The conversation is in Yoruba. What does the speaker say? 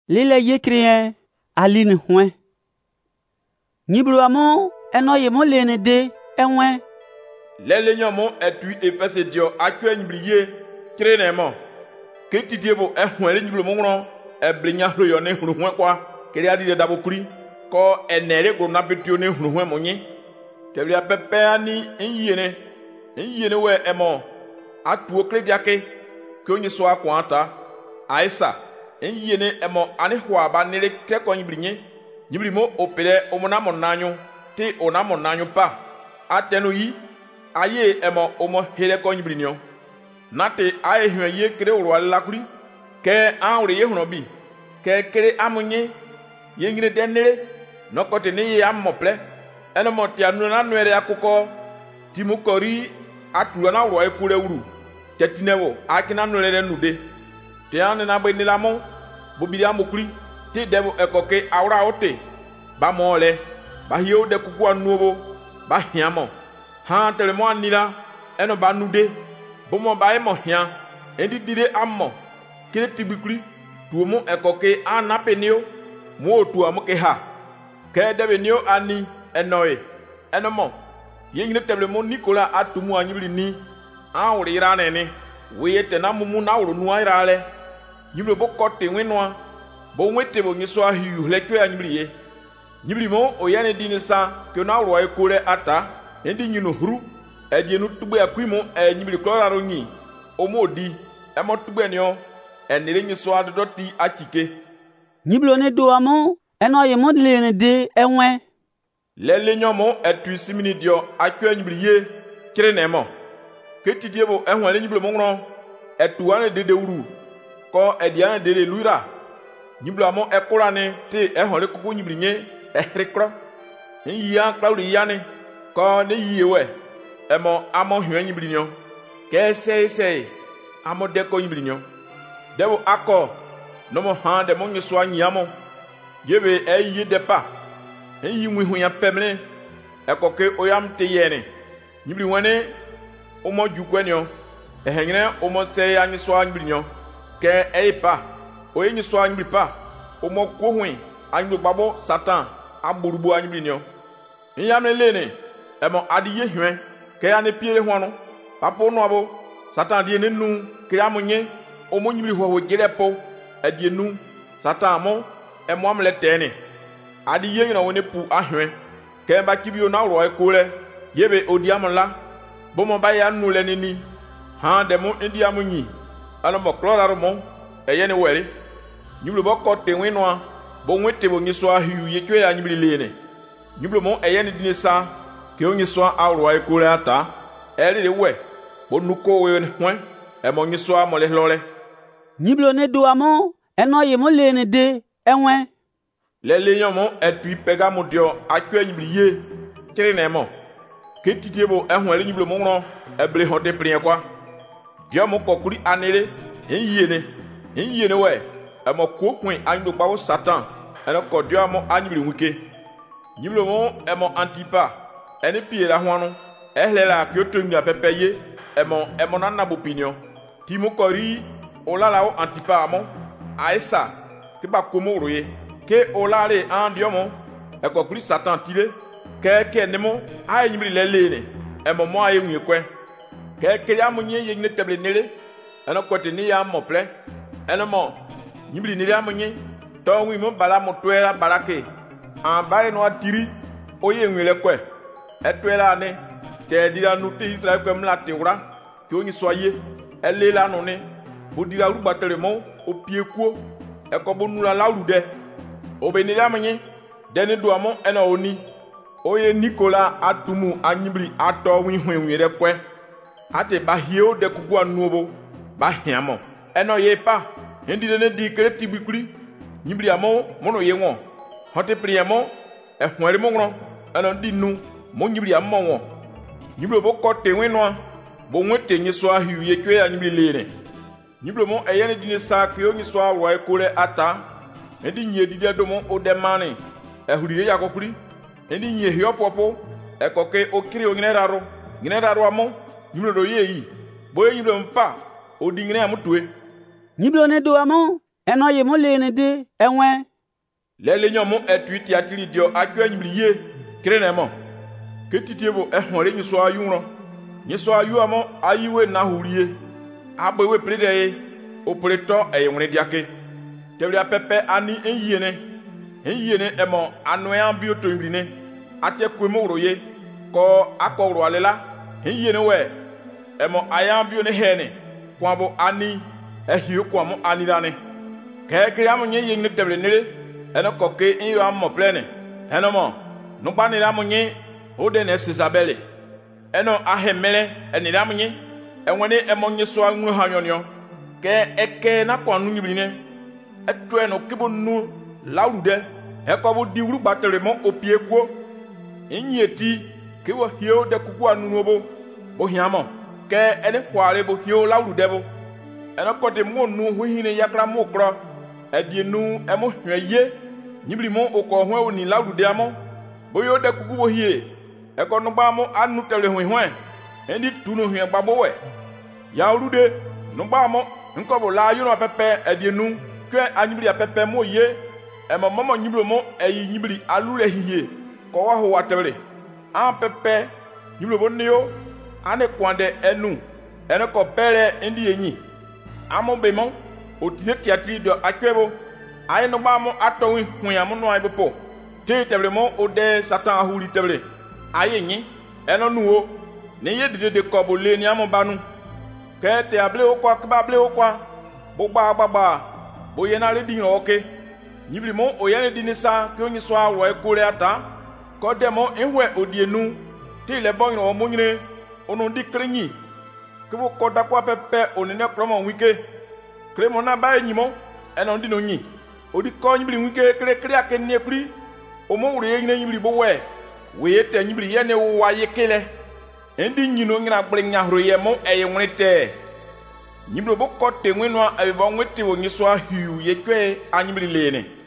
Lile yekrien aline hwen. Nyiblu amo eno ye mo lene de enwen. Lele nyomo etui efese dio akwe nyibliye kirenemo. Keti diebo ehwen nyiblu mongro eblinya hlo yo ne hunu hwen kwa kele adi de dabokuri ko enere gro na betio ne hunu hwen monyi. Teblia pepe ani enyene we emo atuo klediake ko nyi so akwanta aisa enyene emo ani hwa ba nere keko nyiblimo opere omonamo nanyo ti onamo nanyo pa atenu yi aye emo omo hele ko nyiblinyo nate aye hwen ye kere urwa lakuri ke anwre ye huno bi ke kere amunye ye ngire denere nokote ne ye amople eno moti anu na nwere akụkọ timukori atulu na urwa ekure uru tetinewo akina nwere nude te ane na gbe nilamo bobiri amokuri ti devo ekoke awra ote ba mole ba hiyo de kuku anuobo ba hiamo ha telemo anila eno ba nude bomo ba emo hia endi dire ammo kire tibikuri tuomo ekoke anapenio mo tu amoke ha ke debe nio ani enoe enomo yengine teblemo Nicolas atumu anyibli ni awri irane ni weyete na mumu na awru nuwa irale nyibli bo kote wenwa bo wete bo nyiso ahiu lekwe anyibli ye nyibli mo oyane dinisa ke na awru ekore ata endi nyinu huru edienu tugbe akwimo nyibli kloraro nyi omodi emo tugbe nio enire nyiso adodoti achike Nyiblo ne do amo eno ye mo lene de enwen. Lele nyomo etui simini dio akwe nyibliye kirenemo. Keti diebo ehwan le nyiblo mongro etuane de uru ko ediane de luira. Nyiblo amo ekurane te ehwan le kuku nyiblinye ehrikro. Nyiya klawri yane ko ne yiwe emo amo hwen nyiblinyo. Ke sei amo deko nyiblinyo. Debo ako nomo hande mo nyiswa nyamo yebe eyi depa eyi nwihu ya pemne ekoke oyam teyene nyibri wane omo jukwenyo ehenyene omo se anyiswa nyibrinyo ke eipa oyi nyiswa nyibri pa omo kohwen anyibri babo satan agborubo anyibrinyo nyamne lene emo adiye hwen ke ane piere hono papo no abo satan die nenu ke amunye omo nyibri ho gerepo adienu satan mo emo amle tene adi yengina woni pu ahwen ke ba kibio na ro ekole yebe odiamla bomo ba ya nu le nini ha de mo ndi amunyi ana mo kloraro mo eyene were nyiblo bokko te winwa bo nwete bo nyiso ahiu yetwe ya nyibli lene nyiblo mo eyene dinisa ke onyiso awro ekole ata eri de we bo nuko we hwen e mo nyiso amole lole Nyiblo ne do amo eno ye mo lene de enwen. Lele nyomo etui pegamo dio akwe nyibliye kirenemo keti diebo ehwan le nyiblo mongro eble hote prien kwa dio mo kokuri anere enyene we emo kokwen anydo pawo satan eno ko dio mo anyibli wike nyiblo mo emo antipa ene piera hwanu ehlela kyoto ngia pepeye emo nana bopinio timo kori olalao antipa mo aisa kiba komo roye ke olare an diomo eko kuri satan tire ke nemo ay nyibri lelene emo mo ay nwekwe ke ya munye yegne teble nele eno kote ni ya mople eno mo nyibri ni ya munye to wi mo bala mo twera barake an bare no atiri oye nwele kwe etwela ne te dira nu te Israel kwem la tiwra ke onyi soye elela no ne bodira rubatere mo opiekuo ekobo nula laulude obenira menye deni duamo ena oni oye Nicolas atumu anyibli ato wi hwenwere kwe ate bahio de kuku anuobo bahiamo eno yepa endire ne di kreti bikuri nyibli amo mono yenwo hote priemo ehwere mongro eno dinu mo nyibli amo wo nyibli bo kote wenwa bo nwete nyiso ahiu yetwe anyibli lene nyibli mo eyene dine sa kyo nyiso awo ekole ata endi nye dide domo odemani ehurire yakokuri endi nye hiopopo ekoke okiri ongineraru amo nyiblo do yeyi boye nyiblo mpa odingine amutwe Nyiblo ne do amo eno ye mo lene de enwe lele nyomo etui tiatiri dio akwe nyibri ye krene mo ke titiebo ehore nyiso ayunro nyiso ayu amo ayiwe na hurie agbewe prede opreto eyunre diake teblia pepe ani enyene emo anoya bi otonbrine ate kwemo roye ko akowro alela enyene we emo aya bi ne hene kwabo ani ehio kwamo ani dane keke amunye yengne tebre nere eno koke inyo ammo plene eno mo no banira amunye ode ne Isabelle eno ahemele enira amunye enwene emonye so anwu hanyonyo ke eke na kwanu nyibrine etu eno kibonu laude ekobo diwru batere mo opiekwo enyeti kewo hio de kuku anu obo bo hiamo ke ene kware bo hio laude bo eno kote mo nu hwihine yakra mo kro edienu emo hweye nyibri mo oko hwe oni laude amo boyo de kuku bo hie ekono ba mo anu tele hwehwe endi tunu hwe gbagbo we ya rude no ba mo nkobo la yuno pepe edienu twe anyibri pepe mo ye emo momo nyibro mo eyi nyibri alure hiye ko wa ho watere an pepe nyibro bo niyo ane kwande ene ko pere endi enyi amo be mo otile tiatri do akwebo ayi no ba mo atowi huya mo no ayi popo te tebre mo ode satan ahuri tebre ayi nyi eno nuwo ne ye de ko bo le ni amo banu ke te able o kwa ba able o kwa bo gba bo ye na le din oke nyibri mo oyene dinisa ke onyi so awo ekore ata ko demo enwe odienu ti le bon o mo nyine onu di krenyi ke bo ko da kwa pepe onene promo wike kremo na ba enyimo eno ndi no nyi odi ko nyibri wike kre akene kuri o mo wure nyine nyibri bo we te nyibri ye ne wa yekele endi nyino ngina gbere nyahro ye mo eye nwete nyibri bo ko te nweno ebe bo nwete wo nyiso ahiu ye twe anyibri lene